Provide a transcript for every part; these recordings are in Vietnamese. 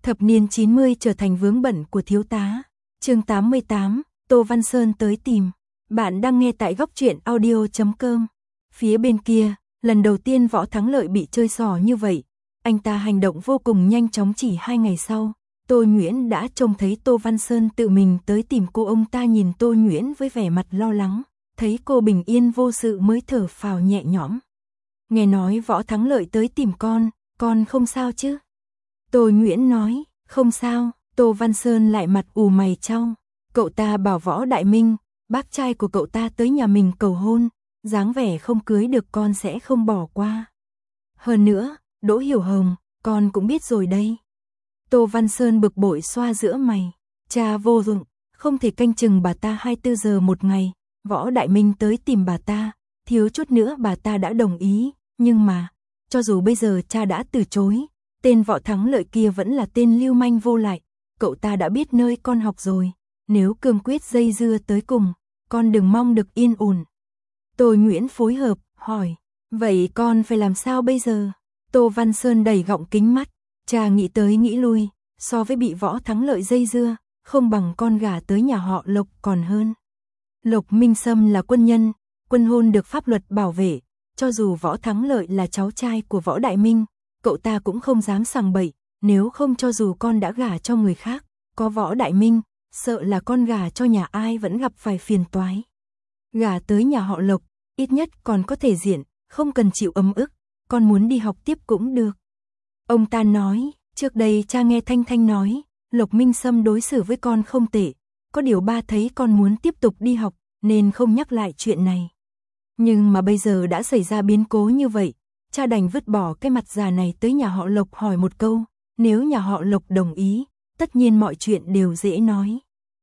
Thập niên 90 trở thành vướng bận của thiếu tá. Chương 88, Tô Văn Sơn tới tìm. Bạn đang nghe tại góc truyện audio.com. Phía bên kia, lần đầu tiên Võ Thắng Lợi bị chơi xỏ như vậy. Anh ta hành động vô cùng nhanh chóng, chỉ 2 ngày sau. Tô Nhuyễn đã trông thấy Tô Văn Sơn tự mình tới tìm cô. Ông ta nhìn Tô Nhuyễn với vẻ mặt lo lắng, thấy cô bình yên vô sự mới thở phào nhẹ nhõm. Nghe nói Võ Thắng Lợi tới tìm con không sao chứ? Tô Nhuyễn nói, không sao. Tô Văn Sơn lại mặt ù mày chau. Cậu ta bảo Võ Đại Minh, bác trai của cậu ta tới nhà mình cầu hôn, dáng vẻ không cưới được con sẽ không bỏ qua. Hơn nữa, Đỗ Hiểu Hồng, con cũng biết rồi đây. Tô Văn Sơn bực bội xoa giữa mày, cha vô dụng, không thể canh chừng bà ta 24 giờ một ngày. Võ Đại Minh tới tìm bà ta, thiếu chút nữa bà ta đã đồng ý, nhưng mà, cho dù bây giờ cha đã từ chối, tên Võ Thắng Lợi kia vẫn là tên lưu manh vô lại. Cậu ta đã biết nơi con học rồi, nếu cương quyết dây dưa tới cùng, con đừng mong được yên ổn. Tô Nhuyễn phối hợp, hỏi, vậy con phải làm sao bây giờ? Tô Văn Sơn đẩy gọng kính mắt, cha nghĩ tới nghĩ lui, so với bị Võ Thắng Lợi dây dưa, không bằng con gả tới nhà họ Lộc còn hơn. Lộc Minh Sâm là quân nhân, quân hôn được pháp luật bảo vệ, cho dù Võ Thắng Lợi là cháu trai của Võ Đại Minh, cậu ta cũng không dám sằng bậy, nếu không cho dù con đã gả cho người khác, có Võ Đại Minh, sợ là con gả cho nhà ai vẫn gặp phải phiền toái. Gả tới nhà họ Lộc, ít nhất còn có thể diện, không cần chịu ấm ức, con muốn đi học tiếp cũng được. Ông ta nói, trước đây cha nghe Thanh Thanh nói, Lộc Minh Sâm đối xử với con không tệ, có điều ba thấy con muốn tiếp tục đi học, nên không nhắc lại chuyện này. Nhưng mà bây giờ đã xảy ra biến cố như vậy, cha đành vứt bỏ cái mặt già này tới nhà họ Lộc hỏi một câu, nếu nhà họ Lộc đồng ý, tất nhiên mọi chuyện đều dễ nói.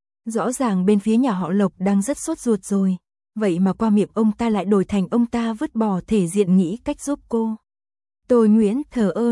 Rõ ràng bên phía nhà họ Lộc đang rất sốt ruột rồi, vậy mà qua miệng ông ta lại đổi thành ông ta vứt bỏ thể diện nghĩ cách giúp cô. Tô Nhuyễn thờ ơ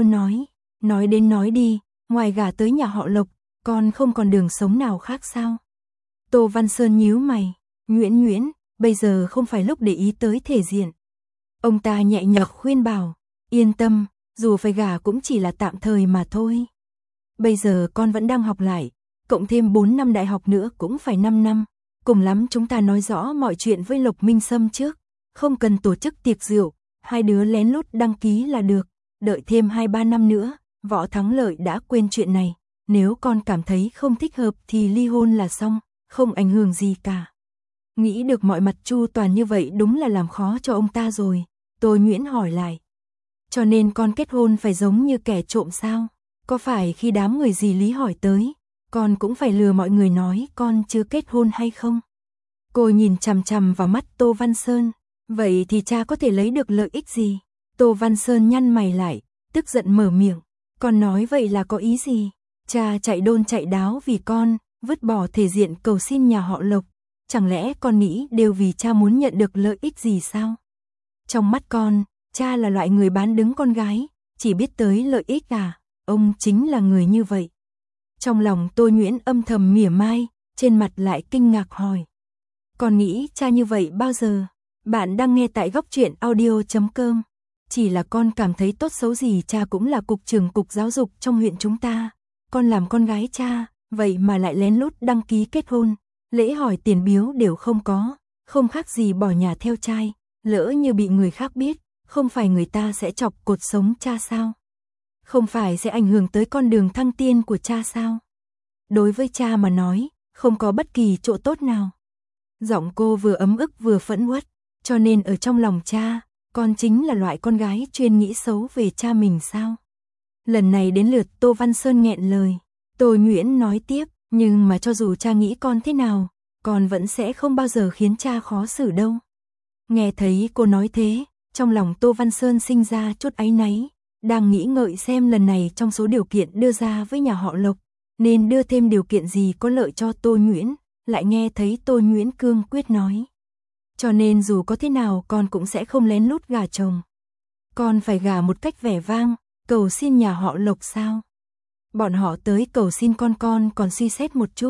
nói đến nói đi, ngoài gả tới nhà họ Lộc, con không còn đường sống nào khác sao? Tô Văn Sơn nhíu mày, Nhuyễn, bây giờ không phải lúc để ý tới thể diện. Ông ta nhẹ nhàng khuyên bảo, yên tâm, dù phải gả cũng chỉ là tạm thời mà thôi. Bây giờ con vẫn đang học lại, cộng thêm 4 năm đại học nữa cũng phải 5 năm. Cùng lắm chúng ta nói rõ mọi chuyện với Lộc Minh Sâm trước, không cần tổ chức tiệc rượu, hai đứa lén lút đăng ký là được, đợi thêm 2-3 năm nữa, Võ Thắng Lợi đã quên chuyện này, nếu con cảm thấy không thích hợp thì ly hôn là xong, không ảnh hưởng gì cả. Nghĩ được mọi mặt chu toàn như vậy đúng là làm khó cho ông ta rồi. Tô Nhuyễn hỏi lại, cho nên con kết hôn phải giống như kẻ trộm sao? Có phải khi đám người dì Lý hỏi tới, con cũng phải lừa mọi người nói con chưa kết hôn hay không? Cô nhìn chằm chằm vào mắt Tô Văn Sơn, vậy thì cha có thể lấy được lợi ích gì? Tô Văn Sơn nhăn mày lại, tức giận mở miệng, con nói vậy là có ý gì? Cha chạy đôn chạy đáo vì con, vứt bỏ thể diện cầu xin nhà họ Lộc, chẳng lẽ con nghĩ đều vì cha muốn nhận được lợi ích gì sao? Trong mắt con, cha là loại người bán đứng con gái, chỉ biết tới lợi ích à? Ông chính là người như vậy. Trong lòng Tô Nhuyễn âm thầm mỉa mai, trên mặt lại kinh ngạc hỏi, con nghĩ cha như vậy bao giờ? Bạn đang nghe tại góc truyện audio.com. Chỉ là con cảm thấy tốt xấu gì cha cũng là cục trưởng cục giáo dục trong huyện chúng ta. Con làm con gái cha, vậy mà lại lén lút đăng ký kết hôn, lễ hỏi tiền biếu đều không có, không khác gì bỏ nhà theo trai, lỡ như bị người khác biết, không phải người ta sẽ chọc cột sống cha sao? Không phải sẽ ảnh hưởng tới con đường thăng tiên của cha sao? Đối với cha mà nói, không có bất kỳ chỗ tốt nào. Giọng cô vừa ấm ức vừa phẫn uất, cho nên ở trong lòng cha, con chính là loại con gái chuyên nghĩ xấu về cha mình sao? Lần này đến lượt Tô Văn Sơn nghẹn lời. Tô Nhuyễn nói tiếp, nhưng mà cho dù cha nghĩ con thế nào, con vẫn sẽ không bao giờ khiến cha khó xử đâu. Nghe thấy cô nói thế, trong lòng Tô Văn Sơn sinh ra chút áy náy, đang nghĩ ngợi xem lần này trong số điều kiện đưa ra với nhà họ Lộc, nên đưa thêm điều kiện gì có lợi cho Tô Nhuyễn, lại nghe thấy Tô Nhuyễn cương quyết nói. Cho nên dù có thế nào con cũng sẽ không lén lút gả chồng. Con phải gả một cách vẻ vang, cầu xin nhà họ Lộc sao? Bọn họ tới cầu xin con còn suy xét một chút.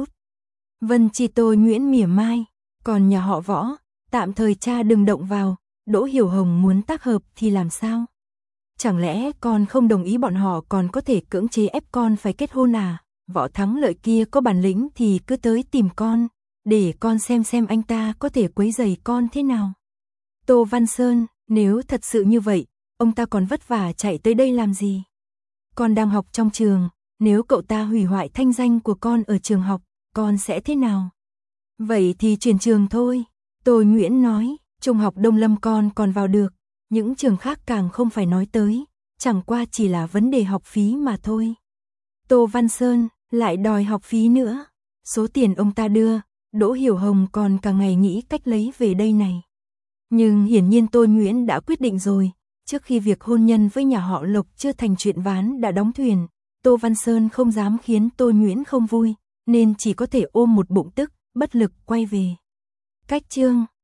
Vân Chi Tô Nhuyễn mỉa mai, còn nhà họ Võ, tạm thời cha đừng động vào, Đỗ Hiểu Hồng muốn tác hợp thì làm sao? Chẳng lẽ con không đồng ý bọn họ còn có thể cưỡng chế ép con phải kết hôn à? Võ Thắng Lợi kia có bản lĩnh thì cứ tới tìm con, để con xem anh ta có thể quấy rầy con thế nào. Tô Văn Sơn, nếu thật sự như vậy, ông ta còn vất vả chạy tới đây làm gì? Con đang học trong trường, nếu cậu ta hủy hoại thanh danh của con ở trường học, con sẽ thế nào? Vậy thì chuyển trường thôi. Tô Nguyễn nói, trung học Đông Lâm con còn vào được, những trường khác càng không phải nói tới, chẳng qua chỉ là vấn đề học phí mà thôi. Tô Văn Sơn lại đòi học phí nữa. Số tiền ông ta đưa, Đỗ Hiểu Hồng còn cả ngày nghĩ cách lấy về đây này. Nhưng hiển nhiên Tô Nguyễn đã quyết định rồi, trước khi việc hôn nhân với nhà họ Lộc chưa thành chuyện ván đã đóng thuyền, Tô Văn Sơn không dám khiến Tô Nguyễn không vui, nên chỉ có thể ôm một bụng tức, bất lực quay về. Cách chương